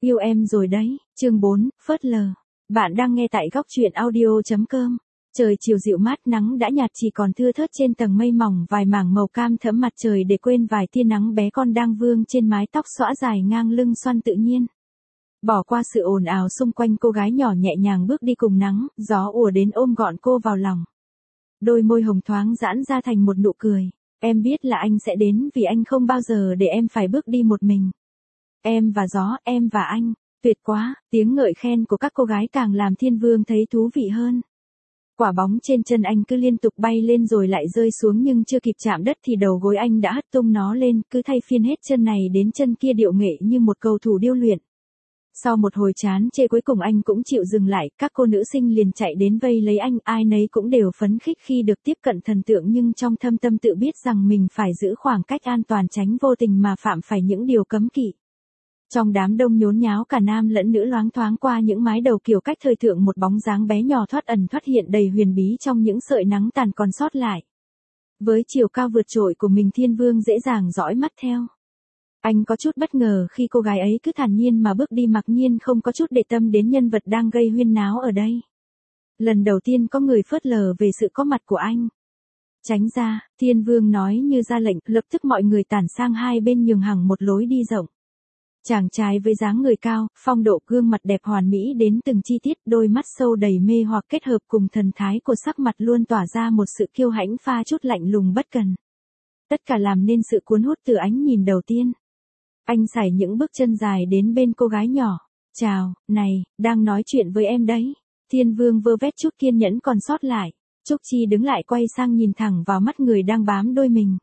Yêu em rồi đấy, chương 4, phớt lờ. Bạn đang nghe tại góc truyện audio.com. Trời chiều dịu mát, nắng đã nhạt, chỉ còn thưa thớt trên tầng mây mỏng vài mảng màu cam thẫm mặt trời để quên vài tia nắng bé con đang vương trên mái tóc xõa dài ngang lưng xoăn tự nhiên. Bỏ qua sự ồn ào xung quanh, cô gái nhỏ nhẹ nhàng bước đi cùng nắng, gió ùa đến ôm gọn cô vào lòng. Đôi môi hồng thoáng giãn ra thành một nụ cười. Em biết là anh sẽ đến vì anh không bao giờ để em phải bước đi một mình. Em và gió, em và anh, tuyệt quá, tiếng ngợi khen của các cô gái càng làm Thiên Vương thấy thú vị hơn. Quả bóng trên chân anh cứ liên tục bay lên rồi lại rơi xuống, nhưng chưa kịp chạm đất thì đầu gối anh đã hất tung nó lên, cứ thay phiên hết chân này đến chân kia, điệu nghệ như một cầu thủ điêu luyện. Sau một hồi chán chê cuối cùng anh cũng chịu dừng lại, các cô nữ sinh liền chạy đến vây lấy anh, ai nấy cũng đều phấn khích khi được tiếp cận thần tượng, nhưng trong thâm tâm tự biết rằng mình phải giữ khoảng cách an toàn, tránh vô tình mà phạm phải những điều cấm kỵ. Trong đám đông nhốn nháo, cả nam lẫn nữ loáng thoáng qua những mái đầu kiểu cách thời thượng, một bóng dáng bé nhỏ thoát ẩn thoát hiện đầy huyền bí trong những sợi nắng tàn còn sót lại. Với chiều cao vượt trội của mình, Thiên Vương dễ dàng dõi mắt theo. Anh có chút bất ngờ khi cô gái ấy cứ thản nhiên mà bước đi, mặc nhiên không có chút để tâm đến nhân vật đang gây huyên náo ở đây. Lần đầu tiên có người phớt lờ về sự có mặt của anh. Tránh ra, Thiên Vương nói như ra lệnh, lập tức mọi người tản sang hai bên, nhường hẳn một lối đi rộng. Chàng trai với dáng người cao, phong độ, gương mặt đẹp hoàn mỹ đến từng chi tiết, đôi mắt sâu đầy mê hoặc kết hợp cùng thần thái của sắc mặt luôn tỏa ra một sự kiêu hãnh pha chút lạnh lùng bất cần. Tất cả làm nên sự cuốn hút từ ánh nhìn đầu tiên. Anh sải những bước chân dài đến bên cô gái nhỏ. Chào, này, đang nói chuyện với em đấy. Thiên Vương vơ vét chút kiên nhẫn còn sót lại. Trúc Chi đứng lại quay sang nhìn thẳng vào mắt người đang bám đôi mình.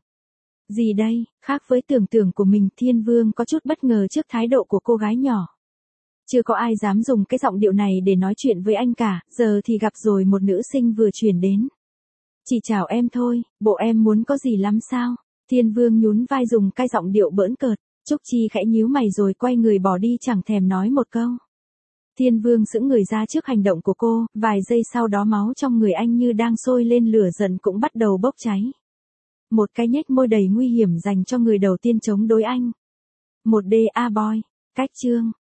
Gì đây, khác với tưởng tượng của mình, Thiên Vương có chút bất ngờ trước thái độ của cô gái nhỏ. Chưa có ai dám dùng cái giọng điệu này để nói chuyện với anh cả, giờ thì gặp rồi một nữ sinh vừa chuyển đến. Chỉ chào em thôi, bộ em muốn có gì lắm sao? Thiên Vương nhún vai dùng cái giọng điệu bỡn cợt. Trúc Chi khẽ nhíu mày rồi quay người bỏ đi, chẳng thèm nói một câu. Thiên Vương sững người ra trước hành động của cô, vài giây sau đó máu trong người anh như đang sôi lên, lửa giận cũng bắt đầu bốc cháy. Một cái nhếch môi đầy nguy hiểm dành cho người đầu tiên chống đối anh. Một DA boy, cách chương.